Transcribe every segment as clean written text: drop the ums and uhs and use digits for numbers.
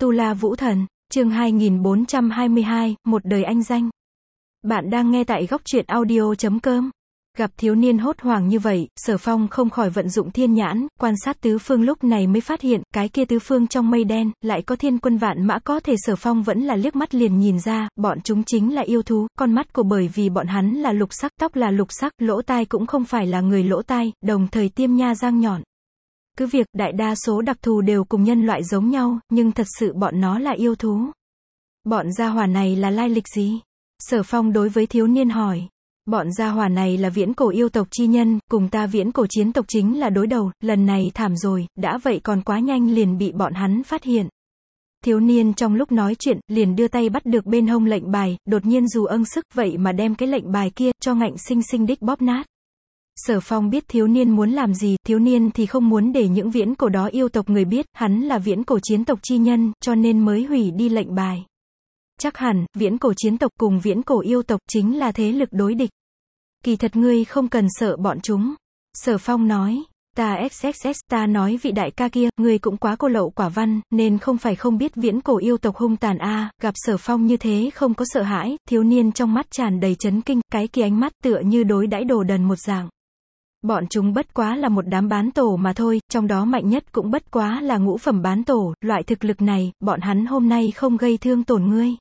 Tu La Vũ Thần, chương 2422, một đời anh danh. Bạn đang nghe tại góc truyện audio.com. Gặp thiếu niên hốt hoảng như vậy, Sở Phong không khỏi vận dụng thiên nhãn, quan sát tứ phương, lúc này mới phát hiện, cái kia tứ phương trong mây đen, lại có thiên quân vạn mã, có thể Sở Phong vẫn là liếc mắt liền nhìn ra, bọn chúng chính là yêu thú, con mắt của bởi vì bọn hắn là lục sắc, tóc là lục sắc, lỗ tai cũng không phải là người lỗ tai, đồng thời tiêm nha răng nhọn. Cứ việc đại đa số đặc thù đều cùng nhân loại giống nhau, nhưng thật sự bọn nó là yêu thú. Bọn gia hỏa này là lai lịch gì? Sở Phong đối với thiếu niên hỏi. Bọn gia hỏa này là viễn cổ yêu tộc chi nhân, cùng ta viễn cổ chiến tộc chính là đối đầu, lần này thảm rồi, đã vậy còn quá nhanh liền bị bọn hắn phát hiện. Thiếu niên trong lúc nói chuyện, liền đưa tay bắt được bên hông lệnh bài, đột nhiên dù âng sức vậy mà đem cái lệnh bài kia, cho ngạnh sinh sinh đích bóp nát. Sở Phong biết thiếu niên muốn làm gì, thiếu niên thì không muốn để những viễn cổ đó yêu tộc người biết, hắn là viễn cổ chiến tộc chi nhân, cho nên mới hủy đi lệnh bài. Chắc hẳn, viễn cổ chiến tộc cùng viễn cổ yêu tộc chính là thế lực đối địch. Kỳ thật ngươi không cần sợ bọn chúng. Sở Phong nói, ta XXX, ta nói vị đại ca kia, ngươi cũng quá cô lậu quả văn, nên không phải không biết viễn cổ yêu tộc hung tàn a. Gặp Sở Phong như thế không có sợ hãi, thiếu niên trong mắt tràn đầy chấn kinh, cái kia ánh mắt tựa như đối đãi đồ đần một dạng. Bọn chúng bất quá là một đám bán tổ mà thôi, trong đó mạnh nhất cũng bất quá là ngũ phẩm bán tổ, loại thực lực này, bọn hắn hôm nay không gây thương tổn ngươi.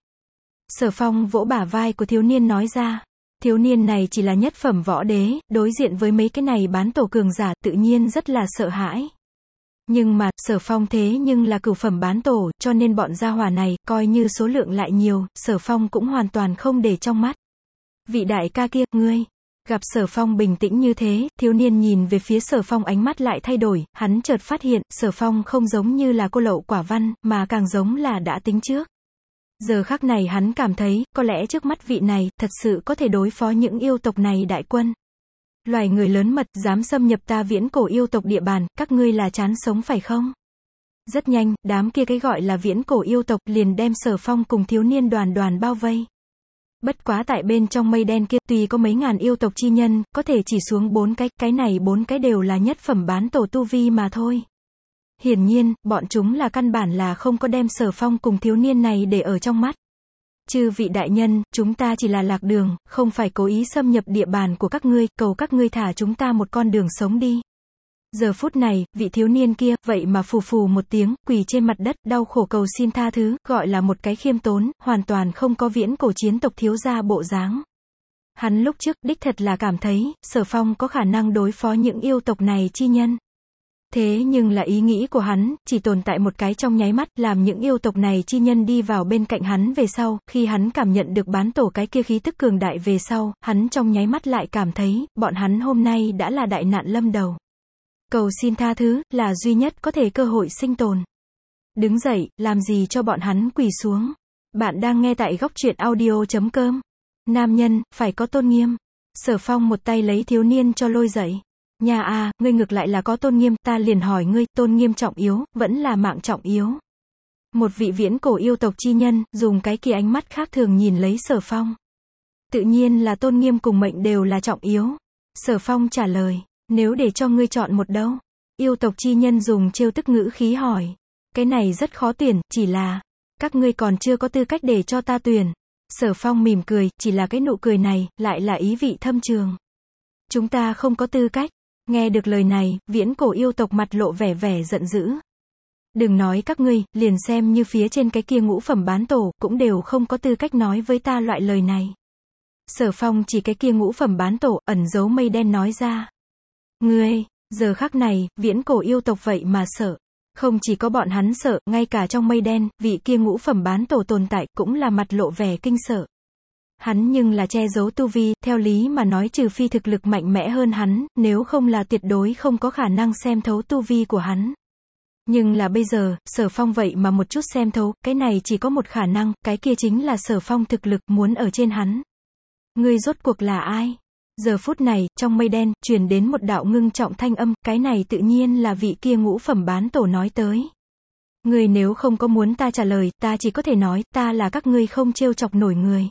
Sở Phong vỗ bả vai của thiếu niên nói ra, thiếu niên này chỉ là nhất phẩm võ đế, đối diện với mấy cái này bán tổ cường giả, tự nhiên rất là sợ hãi. Nhưng mà, Sở Phong thế nhưng là cửu phẩm bán tổ, cho nên bọn gia hỏa này, coi như số lượng lại nhiều, Sở Phong cũng hoàn toàn không để trong mắt. Vị đại ca kia, ngươi. Gặp Sở Phong bình tĩnh như thế, thiếu niên nhìn về phía Sở Phong, ánh mắt lại thay đổi, hắn chợt phát hiện, Sở Phong không giống như là cô lậu quả văn, mà càng giống là đã tính trước. Giờ khắc này hắn cảm thấy, có lẽ trước mắt vị này, thật sự có thể đối phó những yêu tộc này đại quân. Loài người lớn mật, dám xâm nhập ta viễn cổ yêu tộc địa bàn, các ngươi là chán sống phải không? Rất nhanh, đám kia cái gọi là viễn cổ yêu tộc, liền đem Sở Phong cùng thiếu niên đoàn đoàn bao vây. Bất quá tại bên trong mây đen kia, tuy có mấy ngàn yêu tộc chi nhân, có thể chỉ xuống 4 cái này 4 cái đều là nhất phẩm bán tổ tu vi mà thôi. Hiển nhiên, bọn chúng là căn bản là không có đem Sở Phong cùng thiếu niên này để ở trong mắt. Chư vị đại nhân, chúng ta chỉ là lạc đường, không phải cố ý xâm nhập địa bàn của các ngươi, cầu các ngươi thả chúng ta một con đường sống đi. Giờ phút này, vị thiếu niên kia, vậy mà phù phù một tiếng, quỳ trên mặt đất, đau khổ cầu xin tha thứ, gọi là một cái khiêm tốn, hoàn toàn không có viễn cổ chiến tộc thiếu gia bộ dáng. Hắn lúc trước, đích thật là cảm thấy, Sở Phong có khả năng đối phó những yêu tộc này chi nhân. Thế nhưng là ý nghĩ của hắn, chỉ tồn tại một cái trong nháy mắt, làm những yêu tộc này chi nhân đi vào bên cạnh hắn về sau, khi hắn cảm nhận được bán tổ cái kia khí tức cường đại về sau, hắn trong nháy mắt lại cảm thấy, bọn hắn hôm nay đã là đại nạn lâm đầu. Cầu xin tha thứ, là duy nhất có thể cơ hội sinh tồn. Đứng dậy, làm gì cho bọn hắn quỳ xuống. Bạn đang nghe tại góc truyện audio.com. Nam nhân, phải có tôn nghiêm. Sở Phong một tay lấy thiếu niên cho lôi dậy. Nhà à, ngươi ngược lại là có tôn nghiêm, ta liền hỏi ngươi, tôn nghiêm trọng yếu, vẫn là mạng trọng yếu. Một vị viễn cổ yêu tộc chi nhân, dùng cái kia ánh mắt khác thường nhìn lấy Sở Phong. Tự nhiên là tôn nghiêm cùng mệnh đều là trọng yếu. Sở Phong trả lời. Nếu để cho ngươi chọn một đâu? Yêu tộc chi nhân dùng trêu tức ngữ khí hỏi. Cái này rất khó tuyển, chỉ là, các ngươi còn chưa có tư cách để cho ta tuyển. Sở Phong mỉm cười, chỉ là cái nụ cười này, lại là ý vị thâm trường. Chúng ta không có tư cách. Nghe được lời này, viễn cổ yêu tộc mặt lộ vẻ vẻ giận dữ. Đừng nói các ngươi, liền xem như phía trên cái kia ngũ phẩm bán tổ, cũng đều không có tư cách nói với ta loại lời này. Sở Phong chỉ cái kia ngũ phẩm bán tổ, ẩn giấu mây đen nói ra. Ngươi, giờ khắc này, viễn cổ yêu tộc vậy mà sợ. Không chỉ có bọn hắn sợ, ngay cả trong mây đen, vị kia ngũ phẩm bán tổ tồn tại, cũng là mặt lộ vẻ kinh sợ. Hắn nhưng là che giấu tu vi, theo lý mà nói trừ phi thực lực mạnh mẽ hơn hắn, nếu không là tuyệt đối không có khả năng xem thấu tu vi của hắn. Nhưng là bây giờ, Sở Phong vậy mà một chút xem thấu, cái này chỉ có một khả năng, cái kia chính là Sở Phong thực lực muốn ở trên hắn. Ngươi rốt cuộc là ai? Giờ phút này, trong mây đen, truyền đến một đạo ngưng trọng thanh âm, cái này tự nhiên là vị kia ngũ phẩm bán tổ nói tới. Ngươi nếu không có muốn ta trả lời, ta chỉ có thể nói, ta là các ngươi không trêu chọc nổi người.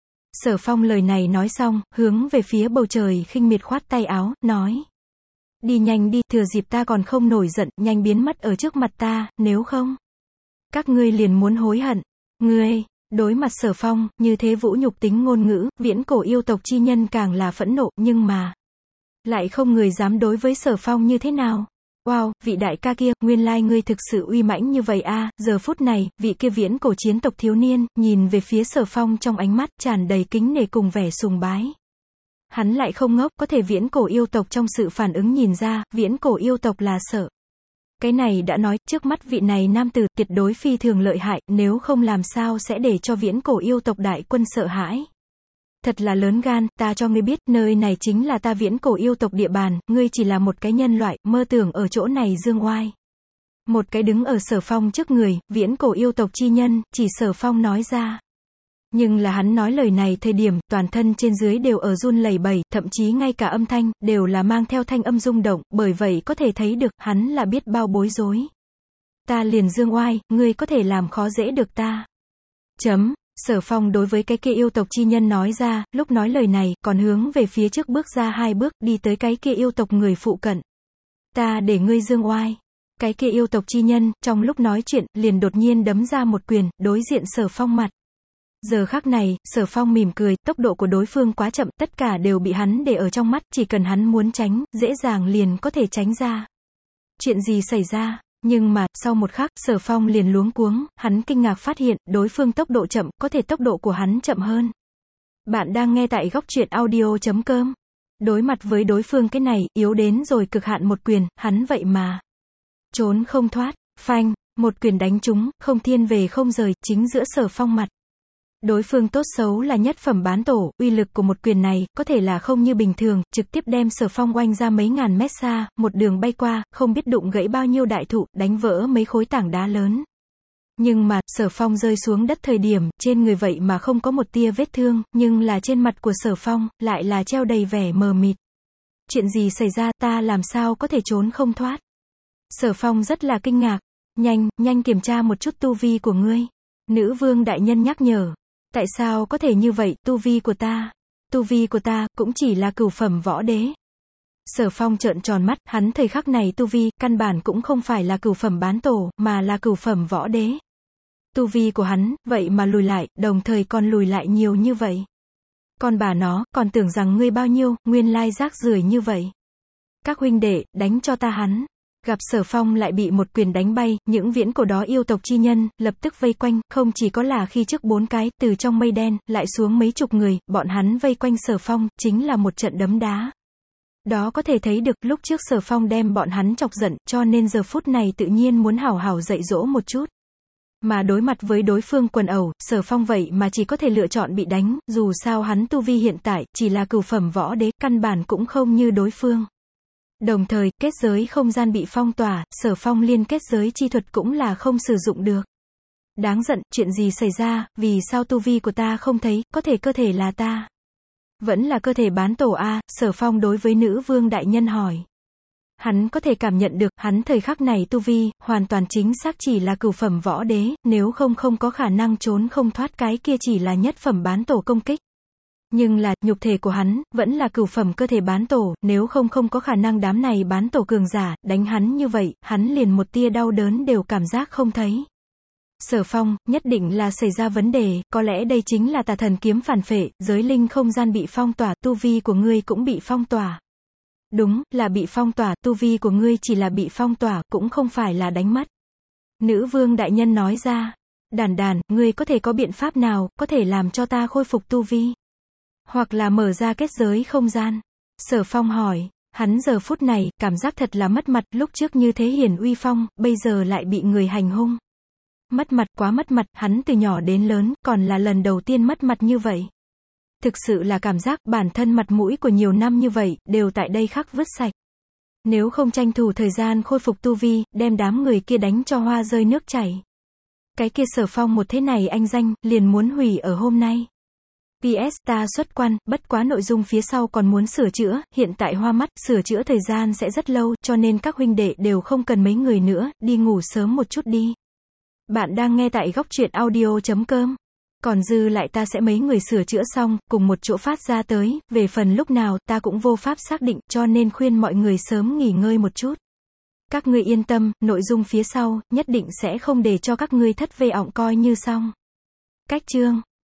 Sở Phong lời này nói xong, hướng về phía bầu trời khinh miệt khoát tay áo, nói. Đi nhanh đi, thừa dịp ta còn không nổi giận, nhanh biến mất ở trước mặt ta, nếu không. Các ngươi liền muốn hối hận. Ngươi, đối mặt Sở Phong, như thế vũ nhục tính ngôn ngữ, viễn cổ yêu tộc chi nhân càng là phẫn nộ, nhưng mà, lại không người dám đối với Sở Phong như thế nào. Wow, vị đại ca kia, nguyên lai ngươi thực sự uy mãnh như vậy a. Giờ phút này, vị kia viễn cổ chiến tộc thiếu niên, nhìn về phía Sở Phong trong ánh mắt tràn đầy kính nể cùng vẻ sùng bái. Hắn lại không ngốc, có thể viễn cổ yêu tộc trong sự phản ứng nhìn ra, viễn cổ yêu tộc là sợ. Cái này đã nói, trước mắt vị này nam tử tuyệt đối phi thường lợi hại, nếu không làm sao sẽ để cho viễn cổ yêu tộc đại quân sợ hãi. Thật là lớn gan, ta cho ngươi biết, nơi này chính là ta viễn cổ yêu tộc địa bàn, ngươi chỉ là một cái nhân loại, mơ tưởng ở chỗ này dương oai. Một cái đứng ở Sở Phong trước người, viễn cổ yêu tộc chi nhân, chỉ Sở Phong nói ra. Nhưng là hắn nói lời này thời điểm, toàn thân trên dưới đều ở run lẩy bẩy, thậm chí ngay cả âm thanh, đều là mang theo thanh âm rung động, bởi vậy có thể thấy được, hắn là biết bao bối rối. Ta liền dương oai, ngươi có thể làm khó dễ được ta. Sở Phong đối với cái kia yêu tộc chi nhân nói ra, lúc nói lời này, còn hướng về phía trước bước ra 2 bước, đi tới cái kia yêu tộc người phụ cận. Ta để ngươi dương oai. Cái kia yêu tộc chi nhân, trong lúc nói chuyện, liền đột nhiên đấm ra một quyền, đối diện Sở Phong mặt. Giờ khắc này, Sở Phong mỉm cười, tốc độ của đối phương quá chậm, tất cả đều bị hắn để ở trong mắt, chỉ cần hắn muốn tránh, dễ dàng liền có thể tránh ra. Chuyện gì xảy ra? Nhưng mà, sau một khắc, Sở Phong liền luống cuống, hắn kinh ngạc phát hiện, đối phương tốc độ chậm, có thể tốc độ của hắn chậm hơn. Bạn đang nghe tại góc truyện audio.com. Đối mặt với đối phương cái này, yếu đến rồi cực hạn một quyền, hắn vậy mà trốn không thoát, phanh, một quyền đánh trúng, không thiên về không rời, chính giữa Sở Phong mặt. Đối phương tốt xấu là nhất phẩm bán tổ, uy lực của một quyền này, có thể là không như bình thường, trực tiếp đem Sở Phong oanh ra mấy ngàn mét xa, một đường bay qua, không biết đụng gãy bao nhiêu đại thụ, đánh vỡ mấy khối tảng đá lớn. Nhưng mà, Sở Phong rơi xuống đất thời điểm, trên người vậy mà không có một tia vết thương, nhưng là trên mặt của Sở Phong, lại là treo đầy vẻ mờ mịt. Chuyện gì xảy ra, ta làm sao có thể trốn không thoát? Sở Phong rất là kinh ngạc. Nhanh kiểm tra một chút tu vi của ngươi. Nữ vương đại nhân nhắc nhở. Tại sao có thể như vậy, tu vi của ta, cũng chỉ là cửu phẩm võ đế. Sở Phong trợn tròn mắt, hắn thời khắc này tu vi, căn bản cũng không phải là cửu phẩm bán tổ, mà là cửu phẩm võ đế. Tu vi của hắn, vậy mà lùi lại, đồng thời còn lùi lại nhiều như vậy. Con bà nó, còn tưởng rằng ngươi bao nhiêu, nguyên lai rác rưởi như vậy. Các huynh đệ, đánh cho ta hắn. Gặp Sở Phong lại bị một quyền đánh bay, những viễn cổ đó yêu tộc chi nhân, lập tức vây quanh, không chỉ có là khi trước 4 cái, từ trong mây đen, lại xuống mấy chục người, bọn hắn vây quanh Sở Phong, chính là một trận đấm đá. Đó có thể thấy được, lúc trước Sở Phong đem bọn hắn chọc giận, cho nên giờ phút này tự nhiên muốn hảo hảo dạy dỗ một chút. Mà đối mặt với đối phương quần ẩu, Sở Phong vậy mà chỉ có thể lựa chọn bị đánh, dù sao hắn tu vi hiện tại, chỉ là cửu phẩm võ đế, căn bản cũng không như đối phương. Đồng thời, kết giới không gian bị phong tỏa, Sở Phong liên kết giới chi thuật cũng là không sử dụng được. Đáng giận, chuyện gì xảy ra, vì sao tu vi của ta không thấy, có thể cơ thể là ta? Vẫn là cơ thể bán tổ a? Sở Phong đối với nữ vương đại nhân hỏi. Hắn có thể cảm nhận được, hắn thời khắc này tu vi, hoàn toàn chính xác chỉ là cửu phẩm võ đế, nếu không có khả năng trốn không thoát cái kia chỉ là nhất phẩm bán tổ công kích. Nhưng là, nhục thể của hắn, vẫn là cửu phẩm cơ thể bán tổ, nếu không có khả năng đám này bán tổ cường giả, đánh hắn như vậy, hắn liền một tia đau đớn đều cảm giác không thấy. Sở Phong, nhất định là xảy ra vấn đề, có lẽ đây chính là tà thần kiếm phản phệ, giới linh không gian bị phong tỏa, tu vi của ngươi cũng bị phong tỏa. Đúng, là bị phong tỏa, tu vi của ngươi chỉ là bị phong tỏa, cũng không phải là đánh mất. Nữ vương đại nhân nói ra, đàn, ngươi có thể có biện pháp nào, có thể làm cho ta khôi phục tu vi? Hoặc là mở ra kết giới không gian? Sở Phong hỏi, hắn giờ phút này, cảm giác thật là mất mặt, lúc trước như thế hiển uy phong, bây giờ lại bị người hành hung. Mất mặt, quá mất mặt, hắn từ nhỏ đến lớn, còn là lần đầu tiên mất mặt như vậy. Thực sự là cảm giác bản thân mặt mũi của nhiều năm như vậy, đều tại đây khắc vứt sạch. Nếu không tranh thủ thời gian khôi phục tu vi, đem đám người kia đánh cho hoa rơi nước chảy. Cái kia Sở Phong một thế này anh danh, liền muốn hủy ở hôm nay. PS ta xuất quan, bất quá nội dung phía sau còn muốn sửa chữa, hiện tại hoa mắt, sửa chữa thời gian sẽ rất lâu, cho nên các huynh đệ đều không cần mấy người nữa, đi ngủ sớm một chút đi. Bạn đang nghe tại góc truyện audio.com. Còn dư lại ta sẽ mấy người sửa chữa xong, cùng một chỗ phát ra tới, về phần lúc nào ta cũng vô pháp xác định, cho nên khuyên mọi người sớm nghỉ ngơi một chút. Các ngươi yên tâm, nội dung phía sau, nhất định sẽ không để cho các ngươi thất vọng coi như xong. Cách chương